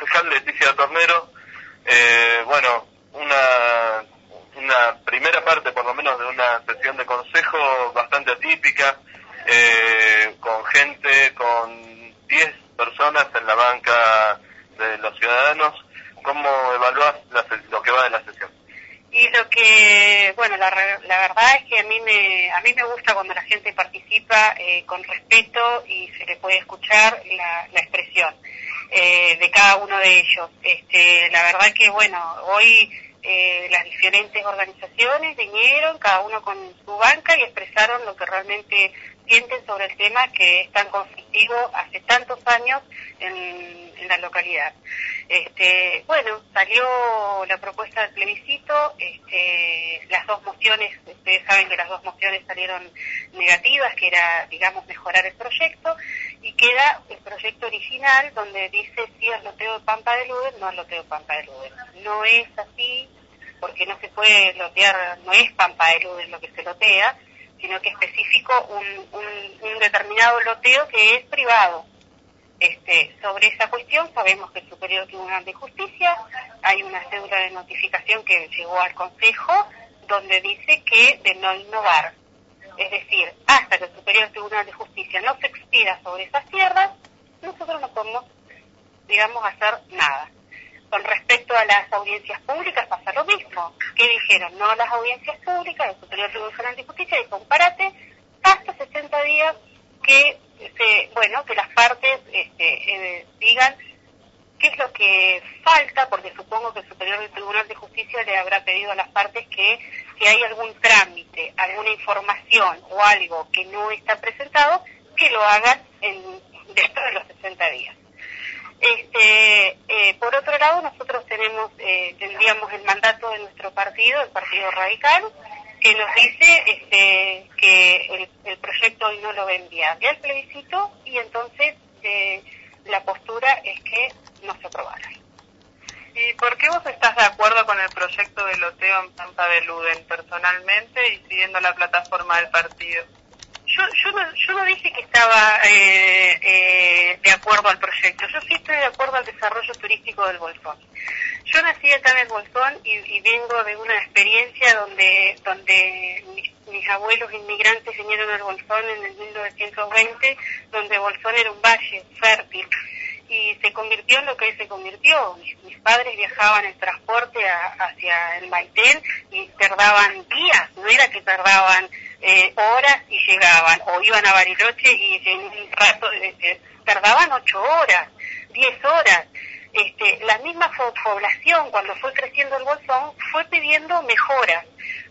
concejal Leticia Tornero. Bueno, una primera parte por lo menos de una sesión de consejo bastante atípica, con gente, con 10 personas en la banca de los ciudadanos. ¿Cómo evaluás lo que va de la sesión? Y lo que, bueno, la verdad es que a mí me gusta cuando la gente participa con respeto y se le puede escuchar la expresión de cada uno de ellos. La verdad que, bueno, hoy las diferentes organizaciones vinieron, cada uno con su banca, y expresaron lo que realmente sienten sobre el tema, que es tan conflictivo hace tantos años en la localidad. Bueno, salió la propuesta del plebiscito, las dos mociones, ustedes saben que las dos mociones salieron negativas, que era, digamos, mejorar el proyecto, y queda el proyecto original donde dice sí al loteo de Pampa de Ludden, no al loteo de Pampa de Ludden. No es así, porque no se puede lotear, no es Pampa de Ludden lo que se lotea, sino que especifico un determinado loteo que es privado. Sobre esa cuestión sabemos que el Superior Tribunal de Justicia hay una cédula de notificación que llegó al Consejo donde dice que de no innovar. Es decir, hasta que el Superior Tribunal de Justicia no se expida sobre esas tierras, nosotros no podemos, digamos, hacer nada. Con respecto a las audiencias públicas pasa lo mismo. ¿Qué dijeron? No a las audiencias públicas, el Superior Tribunal de Justicia dijo, compárate hasta 60 días que las partes digan qué es lo que falta, porque supongo que el Superior Tribunal de Justicia le habrá pedido a las partes que si hay algún trámite, alguna información o algo que no está presentado, que lo hagan dentro de los 60 días. Por otro lado, nosotros tendríamos el mandato de nuestro partido, el Partido Radical, que nos dice que el proyecto hoy no lo va a enviar al plebiscito, y entonces la postura es que no se aprobara. ¿Y por qué vos estás de acuerdo con el proyecto de loteo en Pampa de Ludden personalmente y siguiendo la plataforma del partido? Yo no dije que estaba de acuerdo al proyecto. Yo sí estoy de acuerdo al desarrollo turístico del Bolsón. Yo nací acá en el Bolsón y vengo de una experiencia donde mis abuelos inmigrantes vinieron al Bolsón en el 1920, donde Bolsón era un valle fértil y se convirtió en lo que se convirtió. Mis padres viajaban en transporte hacia el Maitén y tardaban días, no era que tardaban horas y llegaban, o iban a Bariloche y en un rato tardaban 8 horas, 10 horas. La misma población, cuando fue creciendo el Bolsón, fue pidiendo mejoras.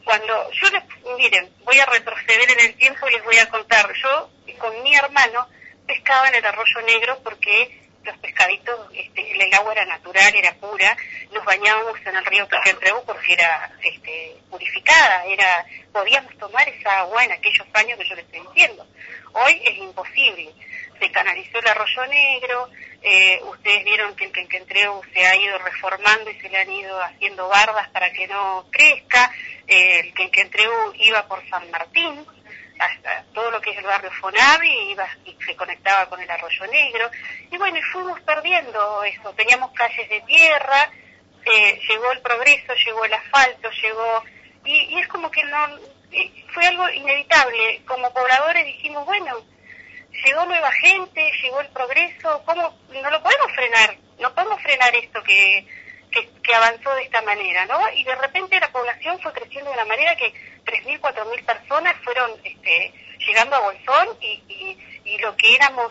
Miren, voy a retroceder en el tiempo y les voy a contar. Yo con mi hermano pescaba en el Arroyo Negro porque los pescaditos, el agua era natural, era pura. Nos bañábamos en el río Quequentreu porque era purificada, podíamos tomar esa agua en aquellos años que yo les estoy diciendo. Hoy es imposible. Se canalizó el Arroyo Negro, ustedes vieron que el Quequentreu se ha ido reformando y se le han ido haciendo bardas para que no crezca. El Quequentreu iba por San Martín, hasta todo lo que es el barrio Fonavi, y se conectaba con el Arroyo Negro, y bueno, y fuimos perdiendo eso. Teníamos calles de tierra, llegó el progreso, llegó el asfalto, y es como que fue algo inevitable. Como pobladores dijimos, bueno, llegó nueva gente, llegó el progreso, ¿cómo? No lo podemos frenar, no podemos frenar esto que avanzó de esta manera, ¿no? Y de repente la población fue creciendo de una manera que 3.000, 4.000 personas fueron llegando a Bolsón, y lo que éramos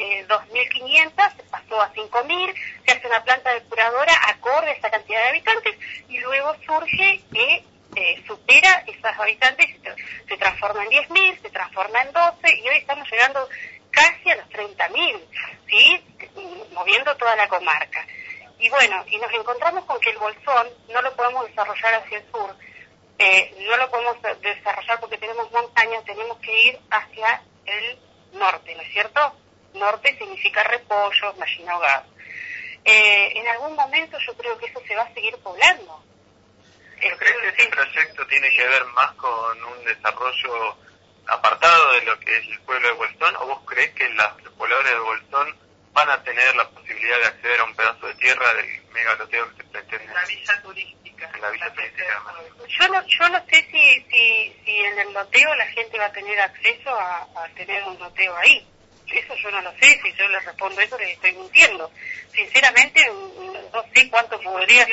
2.500 se pasó a 5.000, se hace una planta depuradora acorde a esa cantidad de habitantes, y luego surge que supera esos habitantes, se transforma en 10.000, se transforma en 12, y hoy estamos llegando casi a los 30.000, ¿sí? Moviendo toda la comarca. Y bueno, y nos encontramos con que el Bolsón no lo podemos desarrollar hacia el sur, no lo podemos desarrollar porque tenemos montañas, tenemos que ir hacia el norte, ¿no es cierto? Norte significa repollo, gallina ahogada. En algún momento yo creo que eso se va a seguir poblando. ¿No crees que este proyecto tiene que ver más con un desarrollo apartado de lo que es el pueblo de Bolsón, o vos crees que los pobladores de Bolsón van a tener la posibilidad de acceder a un pedazo de tierra del megaloteo que se pretende. La villa turística. En la villa turística. Yo no sé si en el loteo la gente va a tener acceso a tener un loteo ahí. Eso yo no lo sé, si yo le respondo eso les estoy mintiendo. Sinceramente, no sé cuánto podría...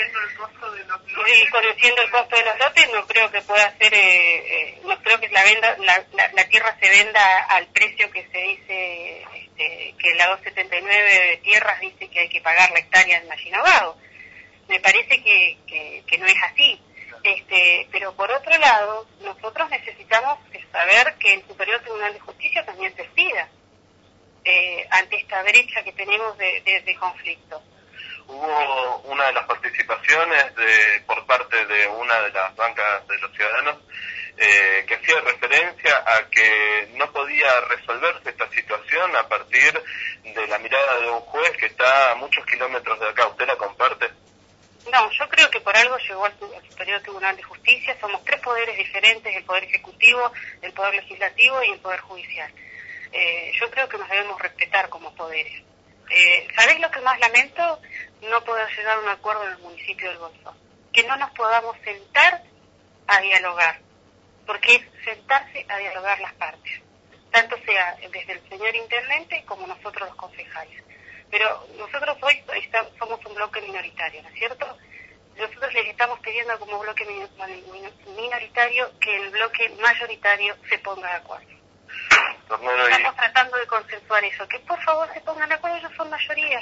Y conociendo el costo de los lotes, no creo que pueda ser, no creo que la tierra se venda al precio que se dice, que la 279 de tierras dice que hay que pagar la hectárea en Mallinogado. Me parece que no es así. Pero por otro lado, nosotros necesitamos saber que el Superior Tribunal de Justicia también se expida ante esta brecha que tenemos de conflicto. Hubo una de las participaciones por parte de una de las bancas de los ciudadanos que hacía referencia a que no podía resolverse esta situación a partir de la mirada de un juez que está a muchos kilómetros de acá. ¿Usted la comparte? No, yo creo que por algo llegó al Superior Tribunal de Justicia. Somos tres poderes diferentes: el Poder Ejecutivo, el Poder Legislativo y el Poder Judicial. Yo creo que nos debemos respetar como poderes. ¿Sabés lo que más lamento? No poder llegar a un acuerdo en el municipio del Bolsón. Que no nos podamos sentar a dialogar, porque es sentarse a dialogar las partes, tanto sea desde el señor intendente como nosotros los concejales. Pero nosotros hoy somos un bloque minoritario, ¿no es cierto? Nosotros les estamos pidiendo como bloque minoritario que el bloque mayoritario se ponga de acuerdo. Estamos tratando de consensuar eso, que por favor se pongan de acuerdo, ellos son mayoría.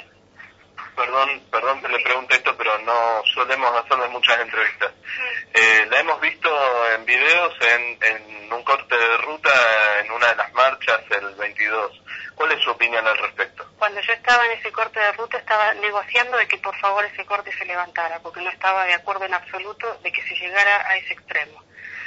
Perdón que le pregunte esto, pero no solemos hacerle muchas entrevistas. La hemos visto en videos en un corte de ruta en una de las marchas el 22. ¿Cuál es su opinión al respecto? Cuando yo estaba en ese corte de ruta estaba negociando de que por favor ese corte se levantara, porque no estaba de acuerdo en absoluto de que se llegara a ese extremo.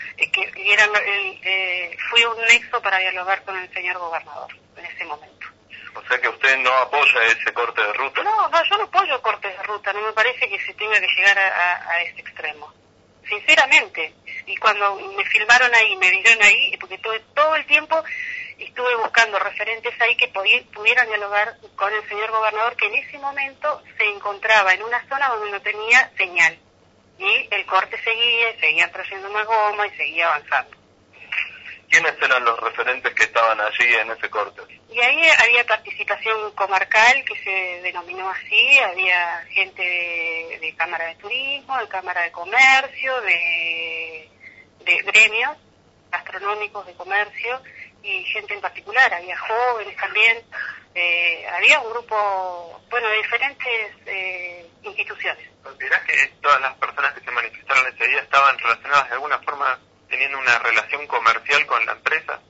Fui un nexo para dialogar con el señor gobernador en ese momento. O sea que usted no apoya ese corte de ruta. No, yo no apoyo cortes de ruta, no me parece que se tenga que llegar a ese extremo. Sinceramente. Y cuando me filmaron ahí, me vieron ahí, porque todo el tiempo estuve buscando referentes ahí que pudieran dialogar con el señor gobernador, que en ese momento se encontraba en una zona donde no tenía señal. Y el corte seguía trayendo más goma y seguía avanzando. ¿Quiénes eran los referentes que estaban allí en ese corte? Y ahí había participación comarcal, que se denominó así, había gente de Cámara de Turismo, de Cámara de Comercio, de gremios gastronómicos de comercio y gente en particular, había jóvenes también, había un grupo, de diferentes instituciones. ¿Considerás que todas las personas que se manifestaron ese día estaban relacionadas de alguna forma, teniendo una relación comercial con la empresa?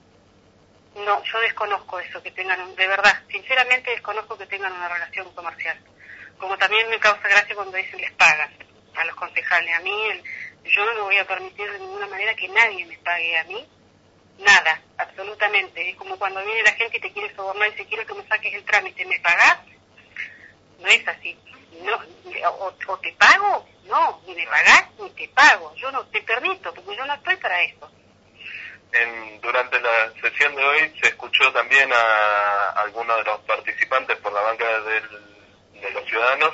No, yo desconozco eso, que tengan, de verdad, sinceramente desconozco que tengan una relación comercial. Como también me causa gracia cuando dicen les pagan a los concejales. A mí, yo no voy a permitir de ninguna manera que nadie me pague a mí, nada, absolutamente. Es como cuando viene la gente y te quiere sobornar y dice quiero que me saques el trámite, ¿me pagás? No es así. No, o te pago, no, ni me pagás ni te pago. Yo no te permito, porque yo no estoy para eso. Durante la sesión de hoy se escuchó también a algunos de los participantes por la banca de los ciudadanos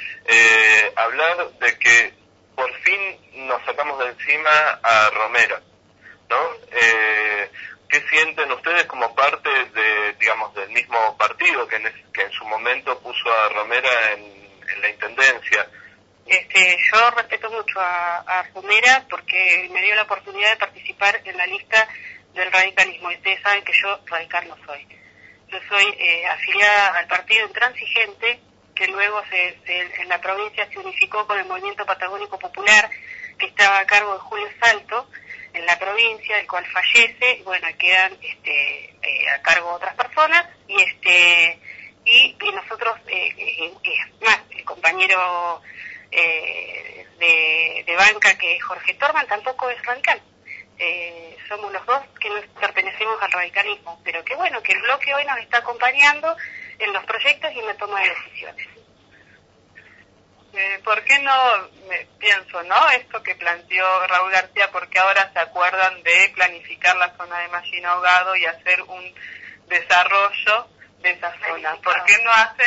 hablar de que por fin nos sacamos de encima a Romera, ¿no? ¿Qué sienten ustedes como parte del mismo partido que en su momento puso a Romera en la intendencia? Yo respeto mucho a Romera porque me dio la oportunidad de participar en la lista del radicalismo. Y ustedes saben que yo radical no soy. Yo soy afiliada al partido intransigente, que luego en la provincia se unificó con el Movimiento Patagónico Popular, que estaba a cargo de Julio Salto, en la provincia, el cual fallece, y quedan a cargo otras personas, y nosotros, más, el compañero de banca, que es Jorge Torman, tampoco es radical. Somos los dos que nos pertenecemos al radicalismo, pero que el bloque hoy nos está acompañando en los proyectos y en la toma de decisiones. ¿Por qué no, pienso, esto que planteó Raúl García, porque ahora se acuerdan de planificar la zona de Mallinogado y hacer un desarrollo de esa zona? ¿Por qué no hacen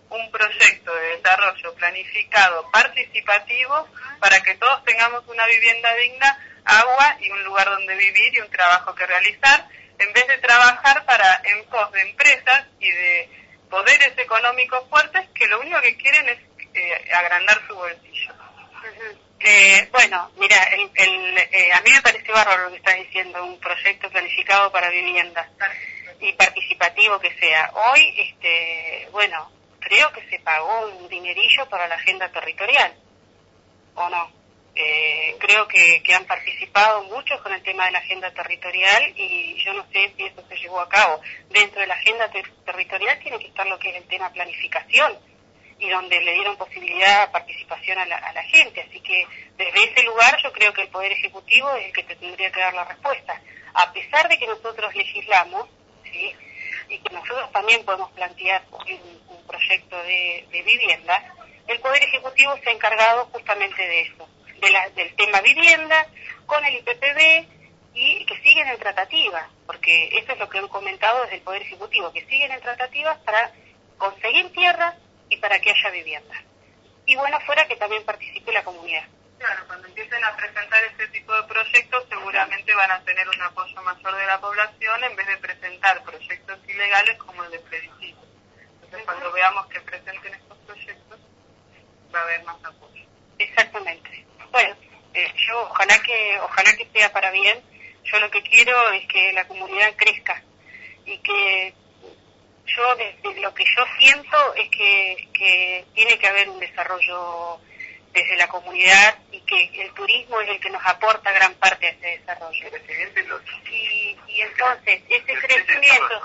un proyecto de desarrollo planificado, participativo, para que todos tengamos una vivienda digna, agua y un lugar donde vivir y un trabajo que realizar, en vez de trabajar en pos de empresas y de poderes económicos fuertes que lo único que quieren es agrandar su bolsillo. Bueno, mira, a mí me parece bárbaro lo que estás diciendo, un proyecto planificado para vivienda y participativo que sea. Hoy, bueno, creo que se pagó un dinerillo para la agenda territorial, ¿o no? Creo que han participado muchos con el tema de la agenda territorial y yo no sé si eso se llevó a cabo. Dentro de la agenda territorial tiene que estar lo que es el tema planificación y donde le dieron posibilidad a participación a la gente. Así que desde ese lugar yo creo que el Poder Ejecutivo es el que te tendría que dar la respuesta. A pesar de que nosotros legislamos, ¿sí?, y que nosotros también podemos plantear un proyecto de vivienda, el Poder Ejecutivo se ha encargado justamente de eso, del tema vivienda, con el IPPB, y que siguen en tratativas, porque eso es lo que han comentado desde el Poder Ejecutivo, que siguen en tratativas para conseguir tierras y para que haya vivienda. Y bueno, fuera que también participe la comunidad. Claro, cuando empiecen a presentar este tipo de proyectos seguramente van a tener un apoyo mayor de la población en vez de presentar proyectos ilegales como el de plebiscito. Entonces cuando veamos que presenten estos proyectos va a haber más apoyo. Exactamente. Bueno, yo ojalá que sea para bien. Yo lo que quiero es que la comunidad crezca y que yo, desde lo que yo siento es que tiene que haber un desarrollo desde la comunidad y que el turismo es el que nos aporta gran parte de ese desarrollo. Y entonces, ese crecimiento...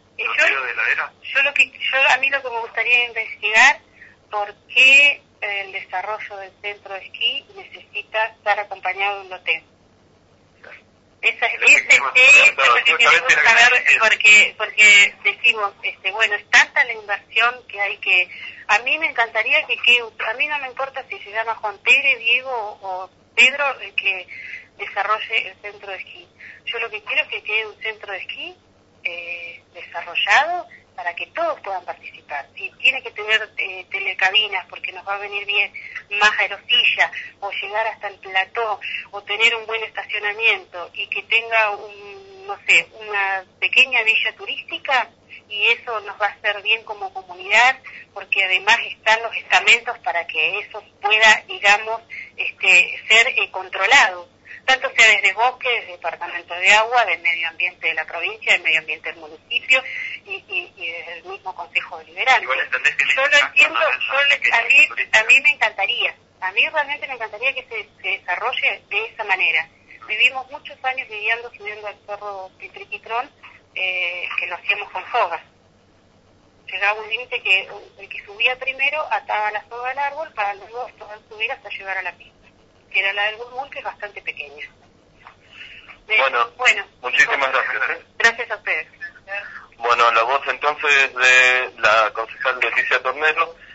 A mí lo que me gustaría investigar, por qué el desarrollo del centro de esquí necesita estar acompañado de un hotel. Ese es lo que queremos saber, porque decimos, bueno, es tanta la inversión que hay que... A mí me encantaría a mí no me importa si se llama Juan Pérez, Diego o Pedro el que desarrolle el centro de esquí. Yo lo que quiero es que quede un centro de esquí desarrollado para que todos puedan participar. Si tiene que tener telecabinas porque nos va a venir bien más aerosilla, o llegar hasta el plató, o tener un buen estacionamiento y que tenga una pequeña villa turística, y eso nos va a hacer bien como comunidad, porque además están los estamentos para que eso pueda, digamos, ser controlado, tanto sea desde bosque, desde departamento de agua, del medio ambiente de la provincia, del medio ambiente del municipio y desde el mismo Consejo Deliberante. Yo lo entiendo, a mí me encantaría, a mí realmente me encantaría que se desarrolle de esa manera. Vivimos muchos años subiendo al cerro Pitriquitrón, que lo hacíamos con sogas. Llegaba un límite que el que subía primero ataba la soga al árbol para luego subir hasta llegar a la pista, que era la del Bulbul, que es bastante pequeña. Bueno, muchísimas gracias. Gracias a ustedes. Bueno, la voz entonces de la concejal Leticia Tornero.